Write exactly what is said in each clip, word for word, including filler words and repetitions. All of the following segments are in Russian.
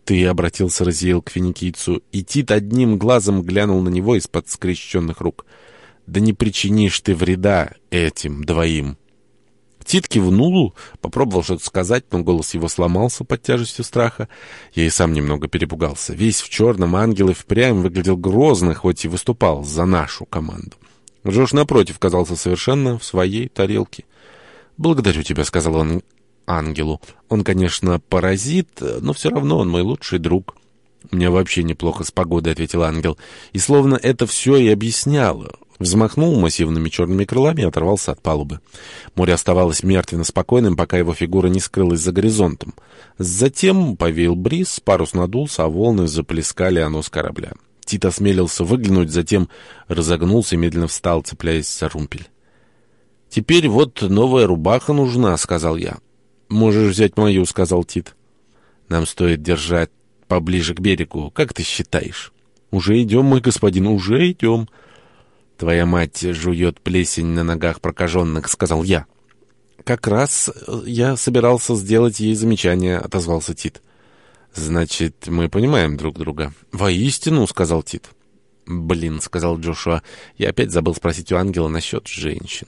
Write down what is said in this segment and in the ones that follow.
ты?» — обратился Разиэл к финикийцу, и Тит одним глазом глянул на него из-под скрещенных рук. «Да не причинишь ты вреда этим двоим». Тит кивнул, попробовал что-то сказать, но голос его сломался под тяжестью страха. Я и сам немного перепугался. Весь в черном ангел и впрямь выглядел грозно, хоть и выступал за нашу команду. Джош, напротив, казался совершенно в своей тарелке. «Благодарю тебя», — сказал он ангелу. «Он, конечно, паразит, но все равно он мой лучший друг». «У меня вообще неплохо с погодой», — ответил ангел. И словно это все и объясняло. Взмахнул массивными черными крылами и оторвался от палубы. Море оставалось мертвенно спокойным, пока его фигура не скрылась за горизонтом. Затем повеял бриз, парус надулся, а волны заплескали о нос корабля. Тит осмелился выглянуть, затем разогнулся и медленно встал, цепляясь за румпель. «Теперь вот новая рубаха нужна», — сказал я. «Можешь взять мою», — сказал Тит. «Нам стоит держать поближе к берегу. Как ты считаешь?» «Уже идем, мой господин, уже идем». «Твоя мать жует плесень на ногах прокаженных», — сказал я. «Как раз я собирался сделать ей замечание», — отозвался Тит. «Значит, мы понимаем друг друга». «Воистину», — сказал Тит. «Блин», — сказал Джошуа, — «я опять забыл спросить у ангела насчет женщин».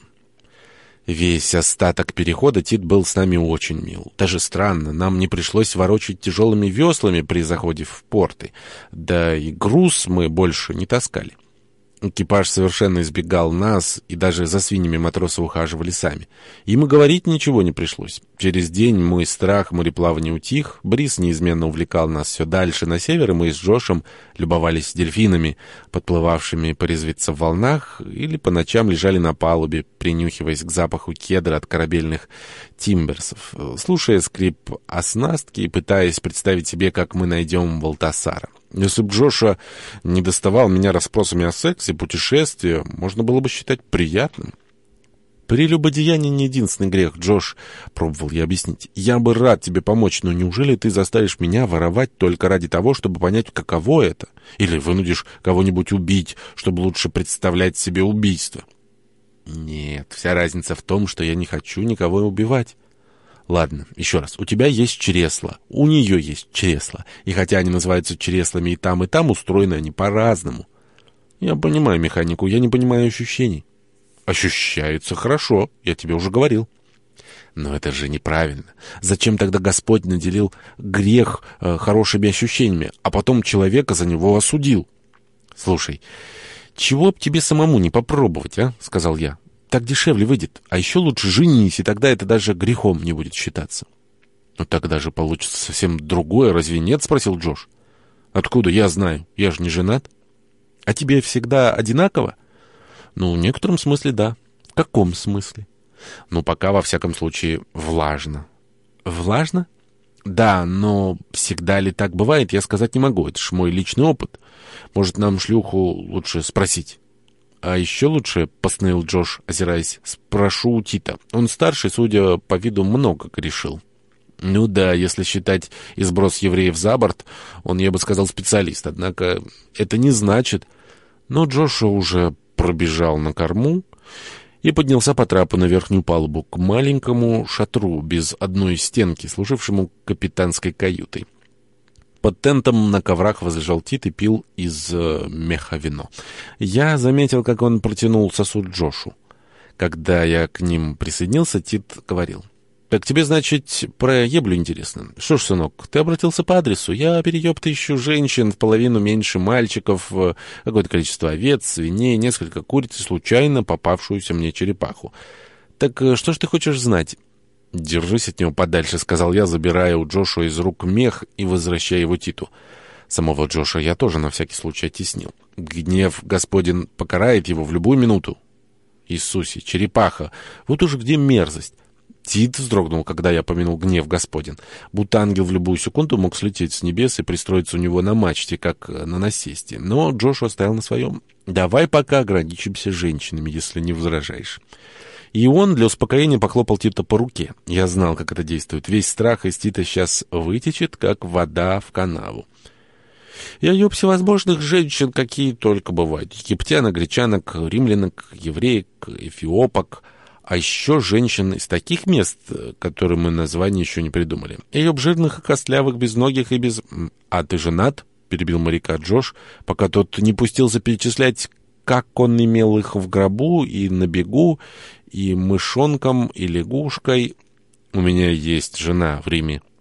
Весь остаток перехода Тит был с нами очень мил. Даже странно, нам не пришлось ворочать тяжелыми веслами при заходе в порты. Да и груз мы больше не таскали. Экипаж совершенно избегал нас, и даже за свиньями матросы ухаживали сами. Им и говорить ничего не пришлось. Через день мой страх мореплавания утих, бриз неизменно увлекал нас все дальше на север, и мы с Джошем любовались дельфинами, подплывавшими порезвиться в волнах, или по ночам лежали на палубе, принюхиваясь к запаху кедра от корабельных тимберсов, слушая скрип оснастки и пытаясь представить себе, как мы найдем Валтасара. Если бы Джоша не доставал меня расспросами о сексе, путешествии, можно было бы считать приятным. «Прелюбодеяние не единственный грех, Джош», — пробовал я объяснить. «Я бы рад тебе помочь, но неужели ты заставишь меня воровать только ради того, чтобы понять, каково это? Или вынудишь кого-нибудь убить, чтобы лучше представлять себе убийство?» «Нет, вся разница в том, что я не хочу никого убивать». «Ладно, еще раз. У тебя есть чресла, у нее есть чресла. И хотя они называются чреслами и там, и там, устроены они по-разному». «Я понимаю механику, я не понимаю ощущений». «Ощущается хорошо, я тебе уже говорил». «Но это же неправильно. Зачем тогда Господь наделил грех э, хорошими ощущениями, а потом человека за него осудил?» «Слушай, чего б тебе самому не попробовать, а?» — сказал я. «Так дешевле выйдет. А еще лучше женись, и тогда это даже грехом не будет считаться». «Ну тогда же получится совсем другое, разве нет?» — спросил Джош. «Откуда я знаю? Я же не женат». «А тебе всегда одинаково?» «Ну, в некотором смысле, да». «В каком смысле?» «Ну, пока, во всяком случае, влажно». «Влажно?» «Да, но всегда ли так бывает, я сказать не могу. Это ж мой личный опыт. Может, нам шлюху лучше спросить?» «А еще лучше, — постановил Джош, озираясь, — спрошу у Тита. Он старший, судя по виду, много грешил». «Ну да, если считать и сброс евреев за борт, он, я бы сказал, специалист. Однако это не значит...» Но Джоша уже пробежал на корму и поднялся по трапу на верхнюю палубу к маленькому шатру без одной стенки, служившему капитанской каютой. Под тентом на коврах возлежал Тит и пил из э, меха вино. Я заметил, как он протянул сосуд Джошу. Когда я к ним присоединился, Тит говорил: «Так тебе, значит, про еблю интересно? Что ж, сынок, ты обратился по адресу. Я, переёб-то, ищу женщин в половину меньше мальчиков, какое-то количество овец, свиней, несколько куриц и случайно попавшуюся мне черепаху. Так что ж ты хочешь знать?» «Держись от него подальше», — сказал я, забирая у Джошуа из рук мех и возвращая его Титу. Самого Джоша я тоже на всякий случай оттеснил. Гнев Господин покарает его в любую минуту. Иисусе, черепаха, вот уж где мерзость. Тит вздрогнул, когда я помянул гнев Господин. Будто ангел в любую секунду мог слететь с небес и пристроиться у него на мачте, как на насесте. Но Джошуа стоял на своем. «Давай пока ограничимся женщинами, если не возражаешь». И он для успокоения похлопал Тита по руке. Я знал, как это действует. Весь страх из Тита сейчас вытечет, как вода в канаву. Я еб всевозможных женщин, какие только бывают. Египтянок, гречанок, римлянок, евреек, эфиопок. А еще женщин из таких мест, которые мы название еще не придумали. И обжирных, и костлявых, безногих, и без... А ты женат? Перебил моряка Джош, пока тот не пустился перечислять, как он имел их в гробу и на бегу, и мышонком, и лягушкой. У меня есть жена в Риме.